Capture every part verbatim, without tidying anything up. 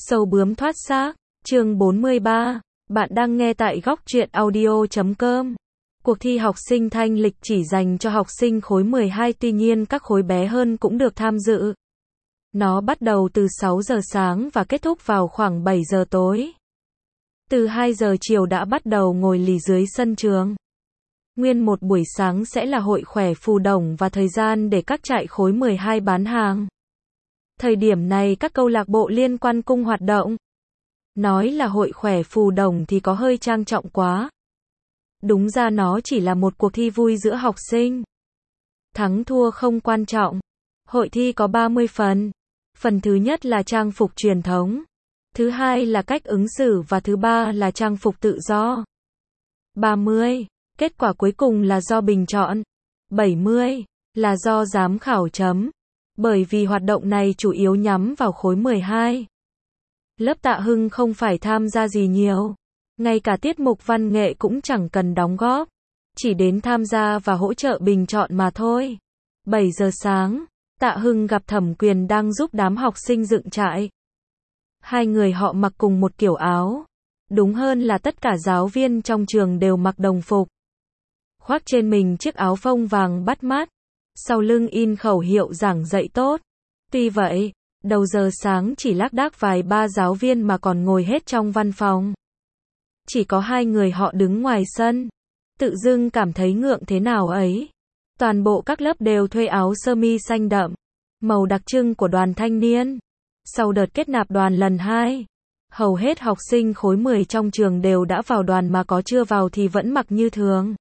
Sâu bướm thoát xác, chương bốn mươi ba. Bạn đang nghe tại góc truyện audio chấm com. Cuộc thi học sinh thanh lịch chỉ dành cho học sinh khối mười hai, tuy nhiên các khối bé hơn cũng được tham dự. Nó bắt đầu từ sáu giờ sáng và kết thúc vào khoảng bảy giờ tối. Từ hai giờ chiều đã bắt đầu ngồi lì dưới sân trường. Nguyên một buổi sáng sẽ là hội khỏe phù đồng và thời gian để các trại khối mười hai bán hàng. Thời điểm này các câu lạc bộ liên quan cung hoạt động. Nói là hội khỏe phù đồng thì có hơi trang trọng quá. Đúng ra nó chỉ là một cuộc thi vui giữa học sinh. Thắng thua không quan trọng. Hội thi có ba mươi phần. Phần thứ nhất là trang phục truyền thống. Thứ hai là cách ứng xử và thứ ba là trang phục tự do. ba mươi. Kết quả cuối cùng là do bình chọn. bảy mươi. Là do giám khảo chấm. Bởi vì hoạt động này chủ yếu nhắm vào khối mười hai. Lớp Tạ Hưng không phải tham gia gì nhiều. Ngay cả tiết mục văn nghệ cũng chẳng cần đóng góp. Chỉ đến tham gia và hỗ trợ bình chọn mà thôi. bảy giờ sáng, Tạ Hưng gặp Thẩm Quyền đang giúp đám học sinh dựng trại. Hai người họ mặc cùng một kiểu áo. Đúng hơn là tất cả giáo viên trong trường đều mặc đồng phục. Khoác trên mình chiếc áo phông vàng bắt mắt. Sau lưng in khẩu hiệu giảng dạy tốt. Tuy vậy, đầu giờ sáng chỉ lác đác vài ba giáo viên mà còn ngồi hết trong văn phòng. Chỉ có hai người họ đứng ngoài sân. Tự dưng cảm thấy ngượng thế nào ấy. Toàn bộ các lớp đều thuê áo sơ mi xanh đậm. Màu đặc trưng của đoàn thanh niên. Sau đợt kết nạp đoàn lần hai, hầu hết học sinh khối mười trong trường đều đã vào đoàn mà có chưa vào thì vẫn mặc như thường.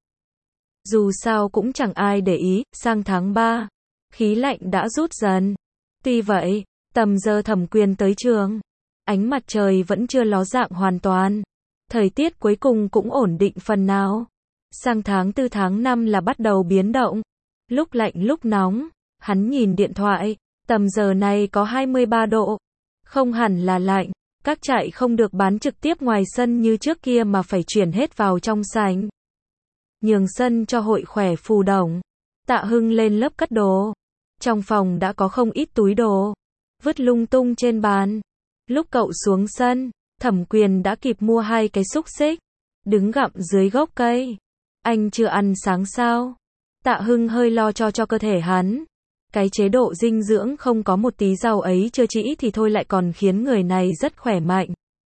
Dù sao cũng chẳng ai để ý, sang tháng ba, khí lạnh đã rút dần. Tuy vậy, tầm giờ Thẩm Quyền tới trường, ánh mặt trời vẫn chưa ló dạng hoàn toàn. Thời tiết cuối cùng cũng ổn định phần nào. Sang tháng tư tháng năm là bắt đầu biến động. Lúc lạnh lúc nóng, hắn nhìn điện thoại, tầm giờ này có hai mươi ba độ. Không hẳn là lạnh, các trại không được bán trực tiếp ngoài sân như trước kia mà phải chuyển hết vào trong sảnh. Nhường sân cho hội khỏe phù đồng. Tạ Hưng lên lớp cất đồ. Trong phòng đã có không ít túi đồ. Vứt lung tung trên bàn. Lúc cậu xuống sân, Thẩm Quyền đã kịp mua hai cái xúc xích. Đứng gặm dưới gốc cây. Anh chưa ăn sáng sao? Tạ Hưng hơi lo cho cho cơ thể hắn. Cái chế độ dinh dưỡng không có một tí rau ấy chưa chỉ thì thôi lại còn khiến người này rất khỏe mạnh.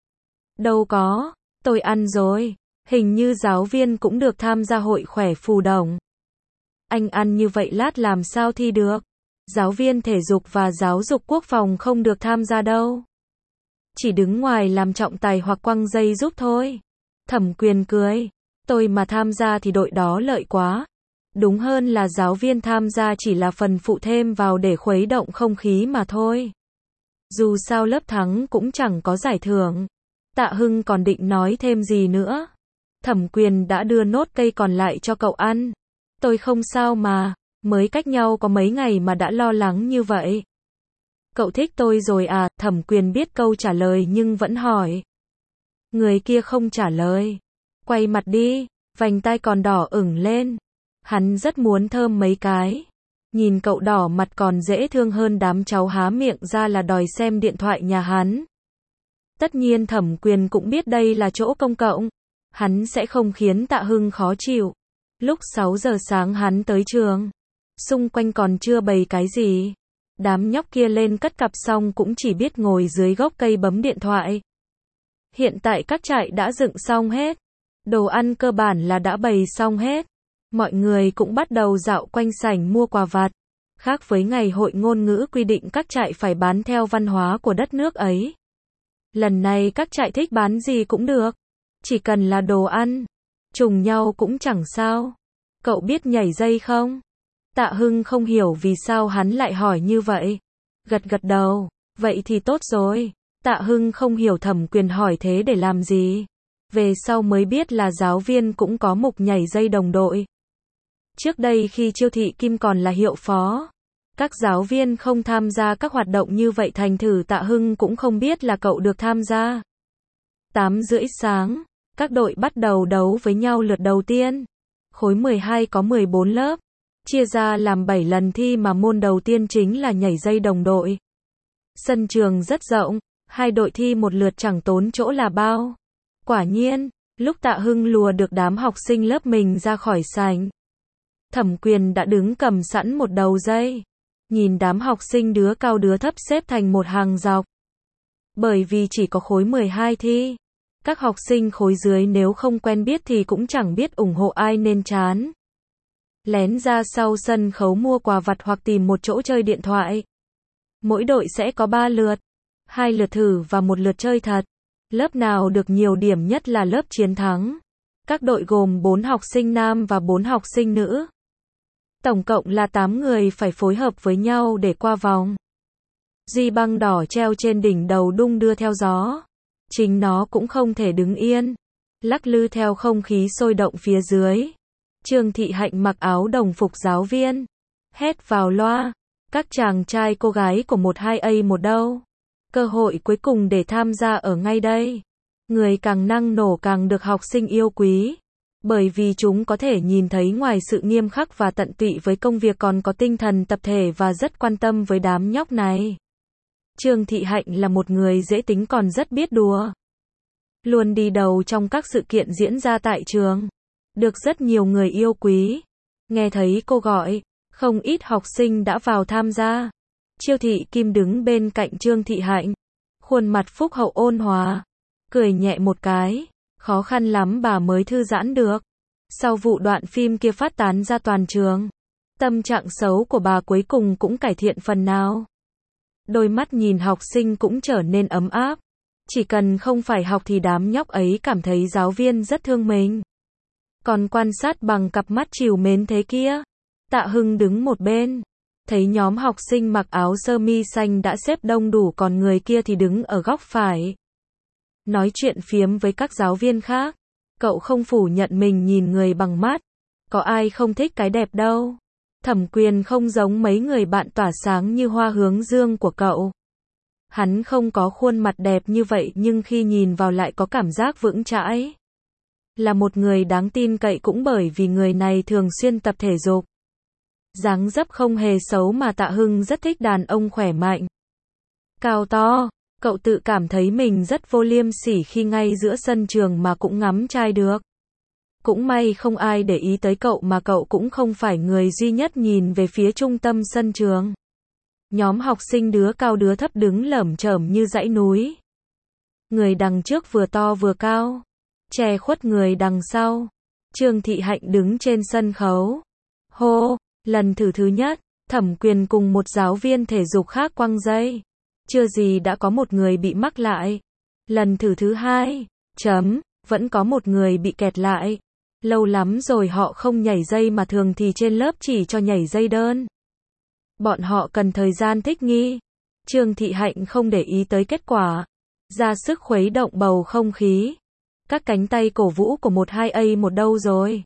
Đâu có, tôi ăn rồi. Hình như giáo viên cũng được tham gia hội khỏe phù đồng. Anh ăn như vậy lát làm sao thi được. Giáo viên thể dục và giáo dục quốc phòng không được tham gia đâu. Chỉ đứng ngoài làm trọng tài hoặc quăng dây giúp thôi. Thẩm Quyền cười. Tôi mà tham gia thì đội đó lợi quá. Đúng hơn là giáo viên tham gia chỉ là phần phụ thêm vào để khuấy động không khí mà thôi. Dù sao lớp thắng cũng chẳng có giải thưởng. Tạ Hưng còn định nói thêm gì nữa. Thẩm Quyền đã đưa nốt cây còn lại cho cậu ăn. Tôi không sao mà, mới cách nhau có mấy ngày mà đã lo lắng như vậy. Cậu thích tôi rồi à? Thẩm Quyền biết câu trả lời nhưng vẫn hỏi. Người kia không trả lời. Quay mặt đi, vành tai còn đỏ ửng lên. Hắn rất muốn thơm mấy cái. Nhìn cậu đỏ mặt còn dễ thương hơn đám cháu há miệng ra là đòi xem điện thoại nhà hắn. Tất nhiên Thẩm Quyền cũng biết đây là chỗ công cộng. Hắn sẽ không khiến Tạ Hưng khó chịu. Lúc sáu giờ sáng hắn tới trường. Xung quanh còn chưa bày cái gì. Đám nhóc kia lên cất cặp xong cũng chỉ biết ngồi dưới gốc cây bấm điện thoại. Hiện tại các trại đã dựng xong hết. Đồ ăn cơ bản là đã bày xong hết. Mọi người cũng bắt đầu dạo quanh sảnh mua quà vặt. Khác với ngày hội ngôn ngữ quy định các trại phải bán theo văn hóa của đất nước ấy. Lần này các trại thích bán gì cũng được. Chỉ cần là đồ ăn. Trùng nhau cũng chẳng sao. Cậu biết nhảy dây không? Tạ Hưng không hiểu vì sao hắn lại hỏi như vậy. Gật gật đầu. Vậy thì tốt rồi. Tạ Hưng không hiểu Thẩm Quyền hỏi thế để làm gì. Về sau mới biết là giáo viên cũng có mục nhảy dây đồng đội. Trước đây khi Chiêu Thị Kim còn là hiệu phó, các giáo viên không tham gia các hoạt động như vậy thành thử Tạ Hưng cũng không biết là cậu được tham gia. tám rưỡi sáng, các đội bắt đầu đấu với nhau lượt đầu tiên. Khối mười hai có mười bốn lớp, chia ra làm bảy lần thi mà môn đầu tiên chính là nhảy dây đồng đội. Sân trường rất rộng, Hai đội thi một lượt chẳng tốn chỗ là bao. Quả nhiên, lúc Tạ Hưng lùa được đám học sinh lớp mình ra khỏi sảnh, Thẩm Quyền đã đứng cầm sẵn một đầu dây. Nhìn đám học sinh đứa cao đứa thấp xếp thành một hàng dọc. Bởi vì chỉ có khối mười hai thi, các học sinh khối dưới nếu không quen biết thì cũng chẳng biết ủng hộ ai nên chán. Lén ra sau sân khấu mua quà vặt hoặc tìm một chỗ chơi điện thoại. Mỗi đội sẽ có ba lượt, hai lượt thử và một lượt chơi thật. Lớp nào được nhiều điểm nhất là lớp chiến thắng. Các đội gồm bốn học sinh nam và bốn học sinh nữ. Tổng cộng là tám người phải phối hợp với nhau để qua vòng. Duy băng đỏ treo trên đỉnh đầu đung đưa theo gió. Chính nó cũng không thể đứng yên, lắc lư theo không khí sôi động phía dưới. Trương Thị Hạnh mặc áo đồng phục giáo viên, hét vào loa, các chàng trai cô gái của một hai A một đâu. Cơ hội cuối cùng để tham gia ở ngay đây. Người càng năng nổ càng được học sinh yêu quý. Bởi vì chúng có thể nhìn thấy ngoài sự nghiêm khắc và tận tụy với công việc còn có tinh thần tập thể và rất quan tâm với đám nhóc này. Trương Thị Hạnh là một người dễ tính còn rất biết đùa. Luôn đi đầu trong các sự kiện diễn ra tại trường. Được rất nhiều người yêu quý. Nghe thấy cô gọi, không ít học sinh đã vào tham gia. Chiêu Thị Kim đứng bên cạnh Trương Thị Hạnh. Khuôn mặt phúc hậu ôn hòa. Cười nhẹ một cái. Khó khăn lắm bà mới thư giãn được. Sau vụ đoạn phim kia phát tán ra toàn trường, tâm trạng xấu của bà cuối cùng cũng cải thiện phần nào. Đôi mắt nhìn học sinh cũng trở nên ấm áp. Chỉ cần không phải học thì đám nhóc ấy cảm thấy giáo viên rất thương mình. Còn quan sát bằng cặp mắt trìu mến thế kia. Tạ Hưng đứng một bên, thấy nhóm học sinh mặc áo sơ mi xanh đã xếp đông đủ còn người kia thì đứng ở góc phải. Nói chuyện phiếm với các giáo viên khác. Cậu không phủ nhận mình nhìn người bằng mắt. Có ai không thích cái đẹp đâu. Thẩm Quyền không giống mấy người bạn tỏa sáng như hoa hướng dương của cậu. Hắn không có khuôn mặt đẹp như vậy nhưng khi nhìn vào lại có cảm giác vững chãi. Là một người đáng tin cậy cũng bởi vì người này thường xuyên tập thể dục. Dáng dấp không hề xấu mà Tạ Hưng rất thích đàn ông khỏe mạnh. Cao to, cậu tự cảm thấy mình rất vô liêm sỉ khi ngay giữa sân trường mà cũng ngắm trai được. Cũng may không ai để ý tới cậu mà cậu cũng không phải người duy nhất nhìn về phía trung tâm sân trường. Nhóm học sinh đứa cao đứa thấp đứng lởm chởm như dãy núi. Người đằng trước vừa to vừa cao, che khuất người đằng sau. Trương Thị Hạnh đứng trên sân khấu. Hô, lần thử thứ nhất, Thẩm Quyền cùng một giáo viên thể dục khác quăng dây. Chưa gì đã có một người bị mắc lại. Lần thử thứ hai, chấm, vẫn có một người bị kẹt lại. Lâu lắm rồi họ không nhảy dây mà thường thì trên lớp chỉ cho nhảy dây đơn. Bọn họ cần thời gian thích nghi. Trương Thị Hạnh không để ý tới kết quả. Ra sức khuấy động bầu không khí. Các cánh tay cổ vũ của một hai A một đâu rồi.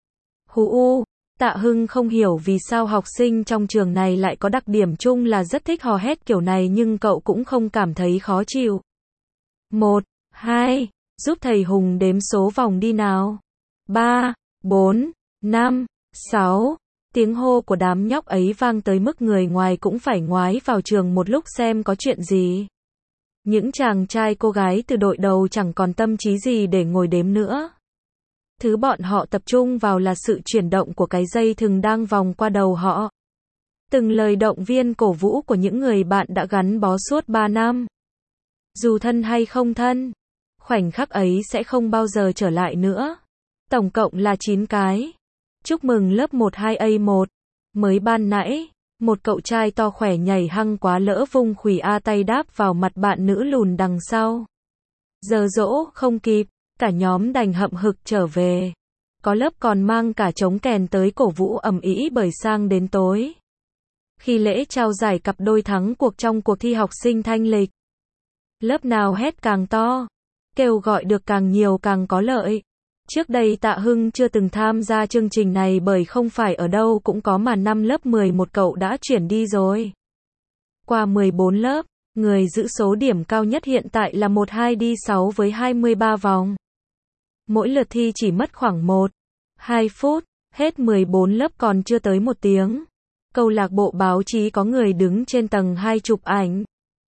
Hú u, Tạ Hưng không hiểu vì sao học sinh trong trường này lại có đặc điểm chung là rất thích hò hét kiểu này nhưng cậu cũng không cảm thấy khó chịu. Một, hai, giúp thầy Hùng đếm số vòng đi nào. Ba, bốn, năm, sáu. Tiếng hô của đám nhóc ấy vang tới mức người ngoài cũng phải ngoái vào trường một lúc xem có chuyện gì. Những chàng trai cô gái từ đội đầu chẳng còn tâm trí gì để ngồi đếm nữa. Thứ bọn họ tập trung vào là sự chuyển động của cái dây thừng đang vòng qua đầu họ. Từng lời động viên cổ vũ của những người bạn đã gắn bó suốt ba năm. Dù thân hay không thân, khoảnh khắc ấy sẽ không bao giờ trở lại nữa. Tổng cộng là chín cái. Chúc mừng lớp một hai A một. Mới ban nãy, một cậu trai to khỏe nhảy hăng quá lỡ vung khuỷu A tay đáp vào mặt bạn nữ lùn đằng sau. Giờ dỗ không kịp, cả nhóm đành hậm hực trở về. Có lớp còn mang cả trống kèn tới cổ vũ ầm ĩ bởi sang đến tối. Khi lễ trao giải cặp đôi thắng cuộc trong cuộc thi học sinh thanh lịch, lớp nào hét càng to, kêu gọi được càng nhiều càng có lợi. Trước đây Tạ Hưng chưa từng tham gia chương trình này bởi không phải ở đâu cũng có mà năm lớp mười một cậu đã chuyển đi rồi. Qua mười bốn lớp, người giữ số điểm cao nhất hiện tại là một hai D sáu với hai mươi ba vòng. Mỗi lượt thi chỉ mất khoảng một, hai phút, hết mười bốn lớp còn chưa tới một tiếng. Câu lạc bộ báo chí có người đứng trên tầng hai chụp ảnh.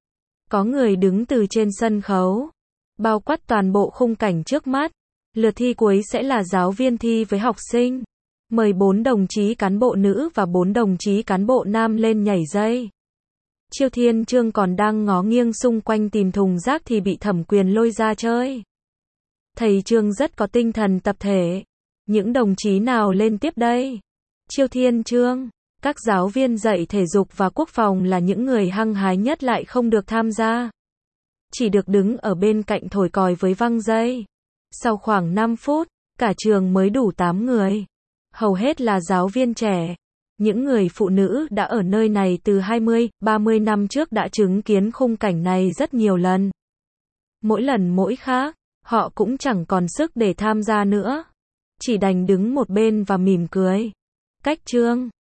Có người đứng từ trên sân khấu, bao quát toàn bộ khung cảnh trước mắt. Lượt thi cuối sẽ là giáo viên thi với học sinh. Mời bốn đồng chí cán bộ nữ và bốn đồng chí cán bộ nam lên nhảy dây. Chiêu Thiên Chương còn đang ngó nghiêng xung quanh tìm thùng rác thì bị Thẩm Quyền lôi ra chơi. Thầy Trương rất có tinh thần tập thể. Những đồng chí nào lên tiếp đây? Chiêu Thiên Chương. Các giáo viên dạy thể dục và quốc phòng là những người hăng hái nhất lại không được tham gia. Chỉ được đứng ở bên cạnh thổi còi với văng dây. Sau khoảng năm phút, cả trường mới đủ tám người. Hầu hết là giáo viên trẻ. Những người phụ nữ đã ở nơi này từ hai mươi, ba mươi năm trước đã chứng kiến khung cảnh này rất nhiều lần. Mỗi lần mỗi khác, họ cũng chẳng còn sức để tham gia nữa. Chỉ đành đứng một bên và mỉm cười. Cách Trương